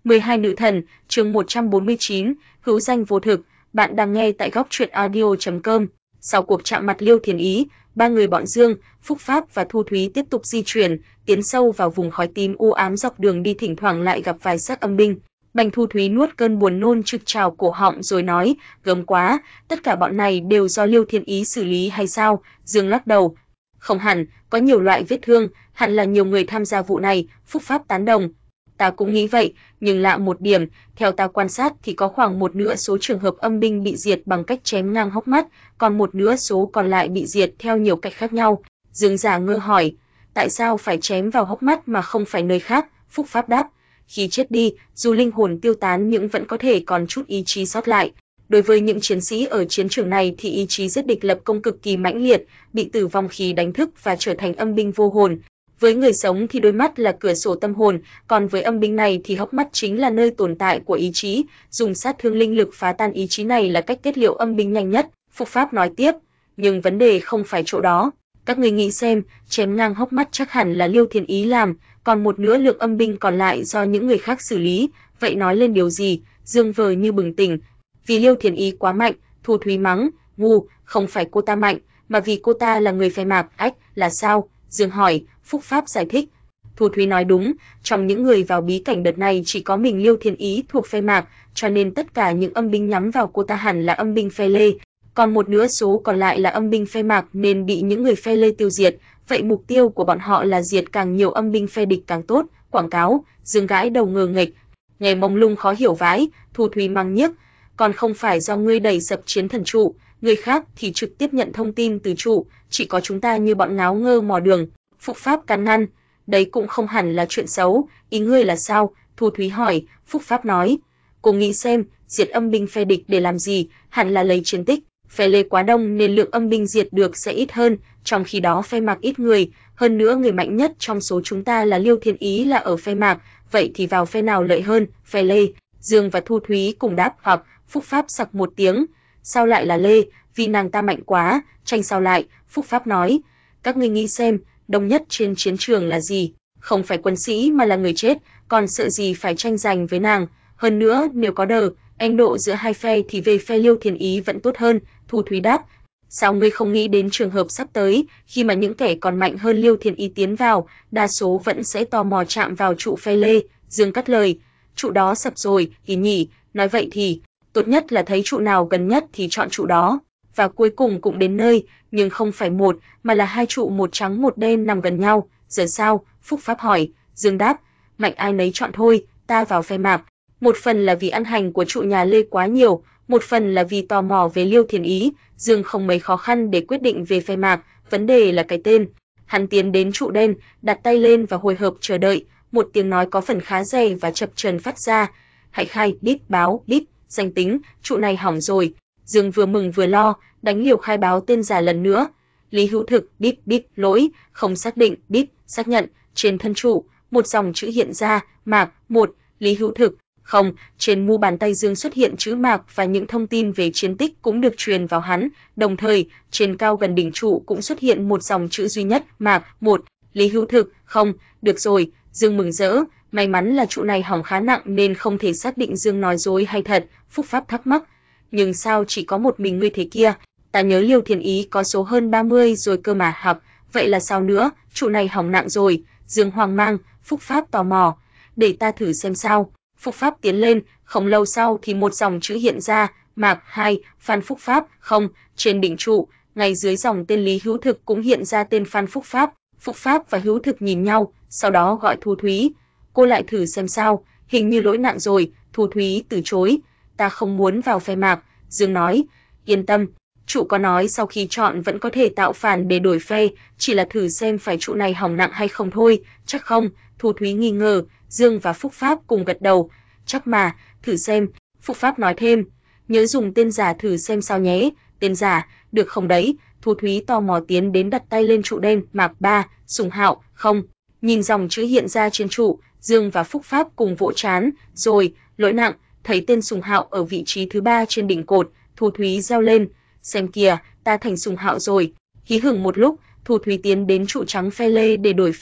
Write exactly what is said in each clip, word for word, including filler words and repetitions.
mười hai Nữ thần, chương một trăm bốn mươi chín, hữu danh vô thực. Bạn đang nghe tại góc truyện audio chấm com. Sau cuộc chạm mặt Liêu Thiền Ý, ba người bọn Dương, Phúc Pháp và Thu Thúy tiếp tục di chuyển, tiến sâu vào vùng khói tím u ám. Dọc đường đi thỉnh thoảng lại gặp vài xác âm binh. Bành Thu Thúy nuốt cơn buồn nôn trực trào cổ họng rồi nói, gớm quá, tất cả bọn này đều do Liêu Thiền Ý xử lý hay sao? Dương lắc đầu, không hẳn, có nhiều loại vết thương, hẳn là nhiều người tham gia vụ này. Phúc Pháp tán đồng, ta cũng nghĩ vậy, nhưng lạ một điểm, theo ta quan sát thì có khoảng một nửa số trường hợp âm binh bị diệt bằng cách chém ngang hốc mắt, còn một nửa số còn lại bị diệt theo nhiều cách khác nhau. Dương giả ngơ hỏi, tại sao phải chém vào hốc mắt mà không phải nơi khác? Phúc Pháp đáp, khi chết đi, dù linh hồn tiêu tán nhưng vẫn có thể còn chút ý chí sót lại. Đối với những chiến sĩ ở chiến trường này thì ý chí giết địch lập công cực kỳ mãnh liệt, bị tử vong khí đánh thức và trở thành âm binh vô hồn. Với người sống thì đôi mắt là cửa sổ tâm hồn, còn với âm binh này thì hốc mắt chính là nơi tồn tại của ý chí, dùng sát thương linh lực phá tan ý chí này là cách kết liễu âm binh nhanh nhất. Phúc Pháp nói tiếp, nhưng vấn đề không phải chỗ đó. Các người nghĩ xem, chém ngang hốc mắt chắc hẳn là Liêu Thiền Ý làm, còn một nửa lượng âm binh còn lại do những người khác xử lý, vậy nói lên điều gì? Dương vờ như bừng tỉnh, vì Liêu Thiền Ý quá mạnh. Thu Thúy mắng, ngu, không phải cô ta mạnh, mà vì cô ta là người phe mạc. Ách, là sao? Dương hỏi. Phúc Pháp giải thích, Thu Thúy nói đúng, trong những người vào bí cảnh đợt này chỉ có mình Liêu Thiền Ý thuộc phe mạc, cho nên tất cả những âm binh nhắm vào cô ta hẳn là âm binh phe Lê, còn một nửa số còn lại là âm binh phe mạc nên bị những người phe Lê tiêu diệt, vậy mục tiêu của bọn họ là diệt càng nhiều âm binh phe địch càng tốt. Quảng cáo. Dương gãi đầu ngờ nghệch, nghe mông lung khó hiểu vãi. Thu Thúy mắng nhiếc, còn không phải do ngươi đẩy sập chiến thần trụ, người khác thì trực tiếp nhận thông tin từ trụ, chỉ có chúng ta như bọn ngáo ngơ mò đường. Phúc Pháp cắn năn, đấy cũng không hẳn là chuyện xấu, ý ngươi là sao? Thu Thúy hỏi. Phúc Pháp nói, cô nghĩ xem, diệt âm binh phe địch để làm gì, hẳn là lấy chiến tích, phe Lê quá đông nên lượng âm binh diệt được sẽ ít hơn, trong khi đó phe Mạc ít người, hơn nữa người mạnh nhất trong số chúng ta là Liêu Thiền Ý là ở phe Mạc, vậy thì vào phe nào lợi hơn? Phe Lê. Dương và Thu Thúy cùng đáp. Hoặc. Phúc Pháp sặc một tiếng, sao lại là Lê, vì nàng ta mạnh quá. Tranh sao lại? Phúc Pháp nói, các ngươi nghĩ xem, đông nhất trên chiến trường là gì? Không phải quân sĩ mà là người chết, còn sợ gì phải tranh giành với nàng. Hơn nữa, nếu có đờ, anh độ giữa hai phe thì về phe Liêu Thiền Ý vẫn tốt hơn. Thu Thúy đáp, sao ngươi không nghĩ đến trường hợp sắp tới, khi mà những kẻ còn mạnh hơn Liêu Thiền Ý tiến vào, đa số vẫn sẽ tò mò chạm vào trụ phe Lê. Dương cắt lời, trụ đó sập rồi, thì nhỉ, nói vậy thì, tốt nhất là thấy trụ nào gần nhất thì chọn trụ đó. Và cuối cùng cũng đến nơi, nhưng không phải một, mà là hai trụ một trắng một đen nằm gần nhau. Giờ sao? Phúc Pháp hỏi. Dương đáp, mạnh ai nấy chọn thôi, ta vào phe Mạc. Một phần là vì ăn hành của trụ nhà Lê quá nhiều, một phần là vì tò mò về Liêu Thiền Ý. Dương không mấy khó khăn để quyết định về phe Mạc, vấn đề là cái tên. Hắn tiến đến trụ đen, đặt tay lên và hồi hộp chờ đợi. Một tiếng nói có phần khá dày và chập chờn phát ra. Hãy khai, bíp, báo, bíp, danh tính, trụ này hỏng rồi. Dương vừa mừng vừa lo, đánh liều khai báo tên giả lần nữa. Lý Hữu Thực, bíp bíp, lỗi, không xác định, bíp, xác nhận. Trên thân trụ, một dòng chữ hiện ra, Mạc, một, Lý Hữu Thực. Không, trên mu bàn tay Dương xuất hiện chữ Mạc và những thông tin về chiến tích cũng được truyền vào hắn, đồng thời, trên cao gần đỉnh trụ cũng xuất hiện một dòng chữ duy nhất, Mạc, một, Lý Hữu Thực. Không, được rồi, Dương mừng rỡ, may mắn là trụ này hỏng khá nặng nên không thể xác định Dương nói dối hay thật. Phúc Pháp thắc mắc, nhưng sao chỉ có một mình ngươi thế kia? Ta nhớ Liêu Thiền Ý có số hơn ba mươi rồi cơ mà. Học, vậy là sao nữa? Trụ này hỏng nặng rồi. Dương hoang mang. Phúc Pháp tò mò, để ta thử xem sao. Phúc Pháp tiến lên, không lâu sau thì một dòng chữ hiện ra, Mạc hai, Phan Phúc Pháp. Không, trên đỉnh trụ, ngay dưới dòng tên Lý Hữu Thực cũng hiện ra tên Phan Phúc Pháp. Phúc Pháp và Hữu Thực nhìn nhau, sau đó gọi Thu Thúy. Cô lại thử xem sao, hình như lỗi nặng rồi. Thu Thúy từ chối, ta không muốn vào phe Mạc. Dương nói, yên tâm, trụ có nói sau khi chọn vẫn có thể tạo phản để đổi phe, chỉ là thử xem phải trụ này hỏng nặng hay không thôi. Chắc không? Thu Thúy nghi ngờ. Dương và Phúc Pháp cùng gật đầu, chắc mà, thử xem. Phúc Pháp nói thêm, nhớ dùng tên giả thử xem sao nhé. Tên giả, được không đấy? Thu Thúy tò mò tiến đến đặt tay lên trụ đen. Mạc ba, Sùng Hạo. Không. Nhìn dòng chữ hiện ra trên trụ, Dương và Phúc Pháp cùng vỗ trán. Rồi, lỗi nặng, thấy tên Sùng Hạo ở vị trí thứ ba trên đỉnh cột. Thu Thúy reo lên, xem kìa, ta thành Sùng Hạo rồi. Hí hửng một lúc, Thu Thúy tiến đến trụ trắng phe Lê để đổi phe,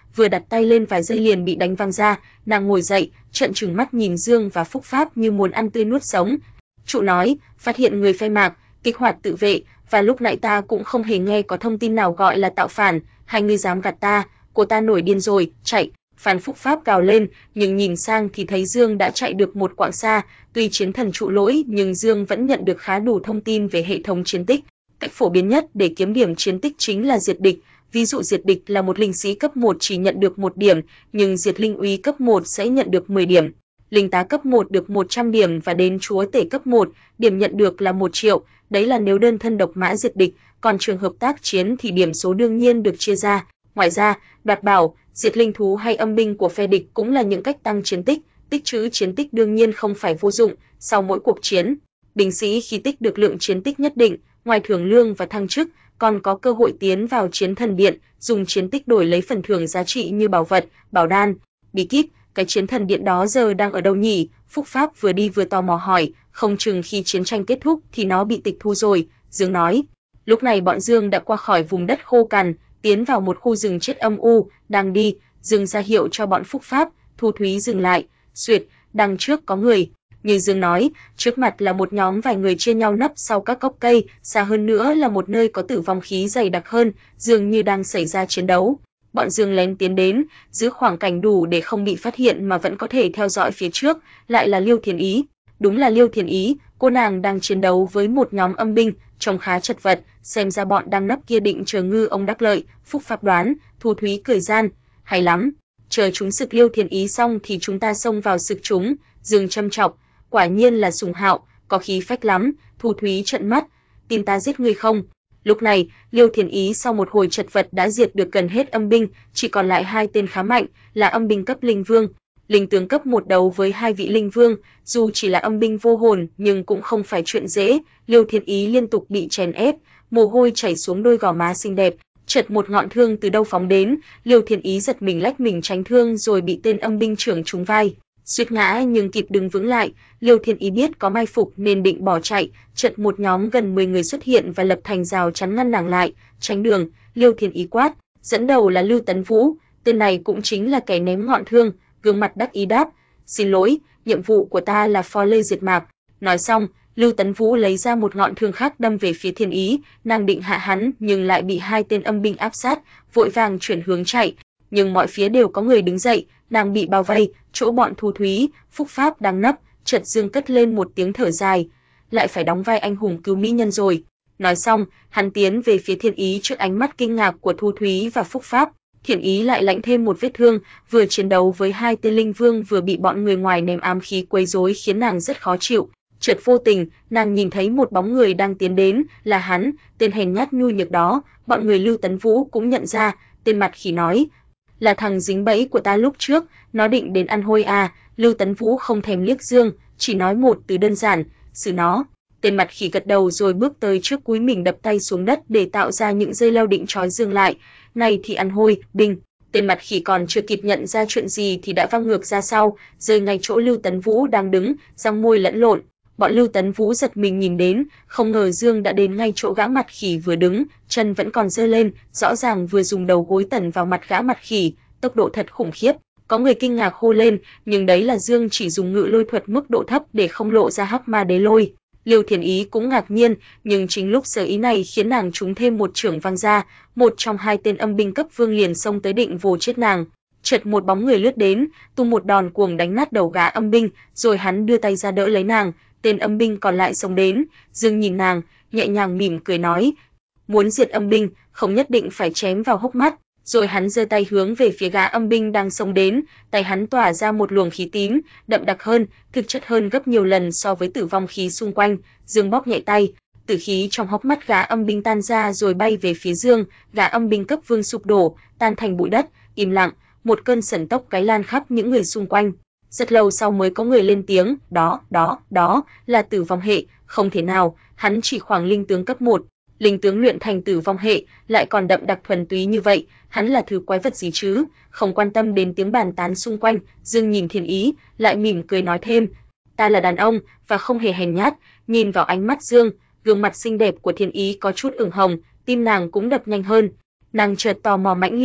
vừa đặt tay lên vài giây liền bị đánh văng ra, nàng ngồi dậy, trợn trừng mắt nhìn Dương và Phúc Pháp như muốn ăn tươi nuốt sống. Trụ nói, phát hiện người phê mạc, kích hoạt tự vệ, và lúc nãy ta cũng không hề nghe có thông tin nào gọi là tạo phản, hai người dám gạt ta, cô ta nổi điên rồi, chạy. Phan Phúc Pháp gào lên, nhưng nhìn sang thì thấy Dương đã chạy được một quãng xa, tuy chiến thần trụ lỗi nhưng Dương vẫn nhận được khá đủ thông tin về hệ thống chiến tích. Cách phổ biến nhất để kiếm điểm chiến tích chính là diệt địch, ví dụ diệt địch là một linh sĩ cấp một chỉ nhận được một điểm, nhưng diệt linh úy cấp một sẽ nhận được mười điểm. Linh tá cấp một được một trăm điểm và đến chúa tể cấp một, điểm nhận được là một triệu, đấy là nếu đơn thân độc mã diệt địch, còn trường hợp tác chiến thì điểm số đương nhiên được chia ra. Ngoài ra, đoạt bảo, diệt linh thú hay âm binh của phe địch cũng là những cách tăng chiến tích, tích trữ chiến tích đương nhiên không phải vô dụng, sau mỗi cuộc chiến, binh sĩ khi tích được lượng chiến tích nhất định, ngoài thưởng lương và thăng chức, còn có cơ hội tiến vào chiến thần điện, dùng chiến tích đổi lấy phần thưởng giá trị như bảo vật, bảo đan, bí kíp. Cái chiến thần điện đó giờ đang ở đâu nhỉ? Phúc Pháp vừa đi vừa tò mò hỏi, không chừng khi chiến tranh kết thúc thì nó bị tịch thu rồi, Dương nói. Lúc này bọn Dương đã qua khỏi vùng đất khô cằn, tiến vào một khu rừng chết âm u, đang đi, Dương ra hiệu cho bọn Phúc Pháp, Thu Thúy dừng lại, Duyệt, đằng trước có người. Như Dương nói, trước mặt là một nhóm vài người chia nhau nấp sau các gốc cây, xa hơn nữa là một nơi có tử vong khí dày đặc hơn, dường như đang xảy ra chiến đấu. Bọn Dương lén tiến đến, giữ khoảng cảnh đủ để không bị phát hiện mà vẫn có thể theo dõi phía trước, lại là Liêu Thiền Ý. Đúng là Liêu Thiền Ý, cô nàng đang chiến đấu với một nhóm âm binh, trông khá chật vật, xem ra bọn đang nấp kia định chờ ngư ông đắc lợi. Phúc Pháp đoán, Thu Thúy cười gian, hay lắm, chờ chúng sực Liêu Thiền Ý xong thì chúng ta xông vào sực chúng. Dương châm chọc, quả nhiên là Sùng Hạo, có khí phách lắm. Thu Thúy trợn mắt, tin ta giết ngươi không? Lúc này, Liêu Thiền Ý sau một hồi chật vật đã diệt được gần hết âm binh, chỉ còn lại hai tên khá mạnh, là âm binh cấp linh vương, linh tướng cấp một đấu với hai vị linh vương, dù chỉ là âm binh vô hồn nhưng cũng không phải chuyện dễ. Liêu Thiền Ý liên tục bị chèn ép, mồ hôi chảy xuống đôi gò má xinh đẹp, chợt một ngọn thương từ đâu phóng đến, Liêu Thiền Ý giật mình lách mình tránh thương rồi bị tên âm binh trưởng trúng vai, suýt ngã nhưng kịp đứng vững lại. Liêu Thiền Ý biết có mai phục nên định bỏ chạy, chợt một nhóm gần mười người xuất hiện và lập thành rào chắn ngăn nàng lại, tránh đường. Liêu Thiền Ý quát, dẫn đầu là Lưu Tấn Vũ, tên này cũng chính là kẻ ném ngọn thương, gương mặt đắc ý đáp, xin lỗi, nhiệm vụ của ta là phó lê diệt mạc. Nói xong, Lưu Tấn Vũ lấy ra một ngọn thương khác đâm về phía Thiền Ý, nàng định hạ hắn nhưng lại bị hai tên âm binh áp sát, vội vàng chuyển hướng chạy, nhưng mọi phía đều có người đứng dậy, nàng bị bao vây, chỗ bọn Thu Thúy, Phúc Pháp đang nấp. Chợt Dương cất lên một tiếng thở dài, lại phải đóng vai anh hùng cứu mỹ nhân rồi. Nói xong, hắn tiến về phía Thiền Ý trước ánh mắt kinh ngạc của Thu Thúy và Phúc Pháp. Thiền Ý lại lãnh thêm một vết thương, vừa chiến đấu với hai tên linh vương vừa bị bọn người ngoài ném ám khí quấy rối khiến nàng rất khó chịu. Chợt vô tình, nàng nhìn thấy một bóng người đang tiến đến, là hắn, tên hèn nhát nhu nhược đó. Bọn người Lưu Tấn Vũ cũng nhận ra, tên mặt khỉ nói, là thằng dính bẫy của ta lúc trước, nó định đến ăn hôi à. Lưu Tấn Vũ không thèm liếc Dương, chỉ nói một từ đơn giản, xử nó. Tên mặt khỉ gật đầu rồi bước tới trước cúi mình đập tay xuống đất để tạo ra những dây leo định trói Dương lại. Này thì ăn hôi, đinh. Tên mặt khỉ còn chưa kịp nhận ra chuyện gì thì đã văng ngược ra sau, rơi ngay chỗ Lưu Tấn Vũ đang đứng, răng môi lẫn lộn. Bọn Lưu Tấn Vũ giật mình nhìn đến, không ngờ Dương đã đến ngay chỗ gã mặt khỉ vừa đứng, chân vẫn còn giơ lên, rõ ràng vừa dùng đầu gối tẩn vào mặt gã mặt khỉ, tốc độ thật khủng khiếp. Có người kinh ngạc hô lên, nhưng đấy là Dương chỉ dùng ngự lôi thuật mức độ thấp để không lộ ra hắc ma đế lôi. Liêu Thiền Ý cũng ngạc nhiên, nhưng chính lúc sở ý này khiến nàng trúng thêm một chưởng văng ra, một trong hai tên âm binh cấp vương liền xông tới định vồ chết nàng. Chợt một bóng người lướt đến, tung một đòn cuồng đánh nát đầu gã âm binh, rồi hắn đưa tay ra đỡ lấy nàng. Tên âm binh còn lại xông đến, Dương nhìn nàng, nhẹ nhàng mỉm cười nói, muốn diệt âm binh, không nhất định phải chém vào hốc mắt. Rồi hắn giơ tay hướng về phía gã âm binh đang xông đến, tay hắn tỏa ra một luồng khí tím, đậm đặc hơn, thực chất hơn gấp nhiều lần so với tử vong khí xung quanh. Dương bóp nhẹ tay, tử khí trong hốc mắt gã âm binh tan ra rồi bay về phía Dương, gã âm binh cấp vương sụp đổ, tan thành bụi đất, im lặng, một cơn sẩn tốc cái lan khắp những người xung quanh. Rất lâu sau mới có người lên tiếng, đó, đó, đó, là tử vong hệ, không thể nào, hắn chỉ khoảng linh tướng cấp một. Linh tướng luyện thành tử vong hệ, lại còn đậm đặc thuần túy như vậy, hắn là thứ quái vật gì chứ? Không quan tâm đến tiếng bàn tán xung quanh, Dương nhìn Thiền Ý, lại mỉm cười nói thêm, ta là đàn ông và không hề hèn nhát. Nhìn vào ánh mắt Dương, gương mặt xinh đẹp của Thiền Ý có chút ửng hồng, tim nàng cũng đập nhanh hơn. Nàng chợt tò mò mãnh liệt,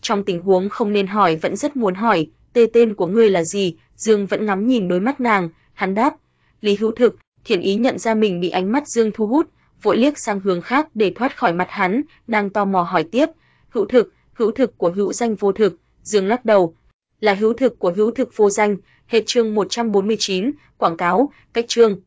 trong tình huống không nên hỏi vẫn rất muốn hỏi, "Tê tên của ngươi là gì?" Dương vẫn ngắm nhìn đôi mắt nàng, hắn đáp, "Lý Hữu Thực." Thiển Ý nhận ra mình bị ánh mắt Dương thu hút, vội liếc sang hướng khác để thoát khỏi mặt hắn, đang tò mò hỏi tiếp, "Hữu Thực, Hữu Thực của hữu danh vô thực." Dương lắc đầu, "Là hữu thực của hữu thực vô danh." Hết chương một trăm bốn mươi chín, quảng cáo, cách chương